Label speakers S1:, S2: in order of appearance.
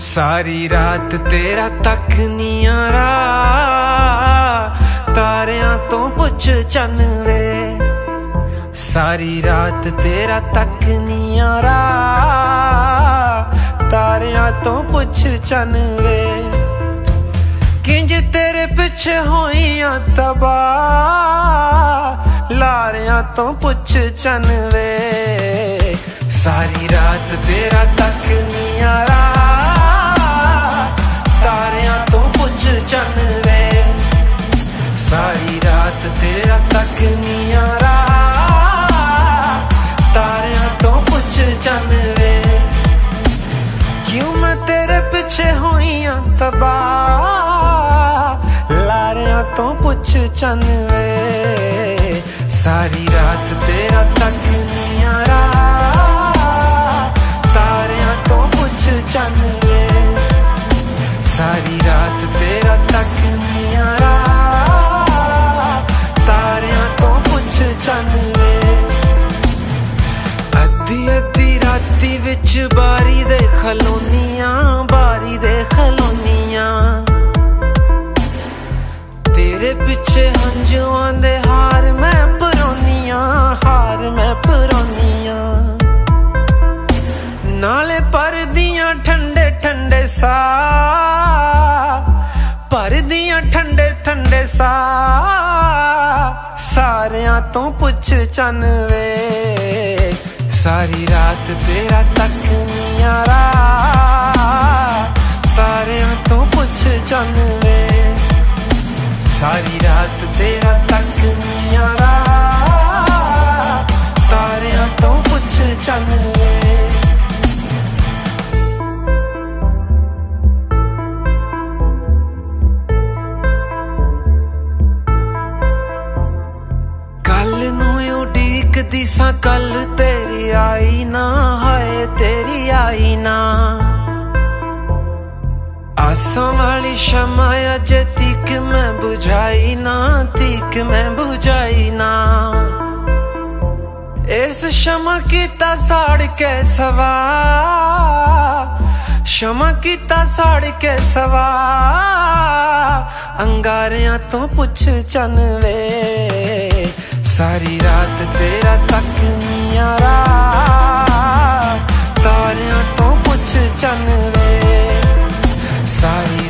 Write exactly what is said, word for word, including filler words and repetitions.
S1: सारी रात तेरा तक नियारा, तारियां तो पुछ चन वे। सारी रात तेरा तक नियारा, तारियां तो पुछ चन वे। किंज तेरे पिछे होइयां तबाह, लारियां तो पुछ चन वे। सारी रात तेरा तक नियारा, तारियां तो पुछ चन वे। सारी रात तेरा तक नियारा, तारियां तो पुछ चन वे। क्यों मैं तेरे पिछे होइयां तबाह, लारियां तो पुछ चन वे। सारी रात तेरा तक नियारा, तारियां तो पुछ चन वे। सारी रात तेरा तक नियारा, तारियां तो पुछ चन वे। अद्धी अद्धी राती विच बारी दे खलोनियां, बारी दे खलोनियां। तेरे पिछे हंजुआं दे हार मैं परोनियां, हार मैं परोनियां। नाले पर दियां ठंडे ठंडे सा, पर दियां ठंडे ठंडे सा। सारियां तो पुछ चन वे। सारी रात तेरा तक नियारा, तारियां तो पुछ चन वे। सारी रात तेरा तक नियारा, तारियां तो पुछ चन वे। दी सा कल तेरी आई ना, हाय तेरी आई ना। आसां वाली शमा अजे तीक मैं बुझाई ना, तीक मैं बुझाई ना। इस शमा कीता साड़ के सवा, शमा कीता साड़ के सवा। अंगारियां तो पुछ चन वे। सारी रात तेरा तक नियारा, तारियां तो पुछ चन वे। सारी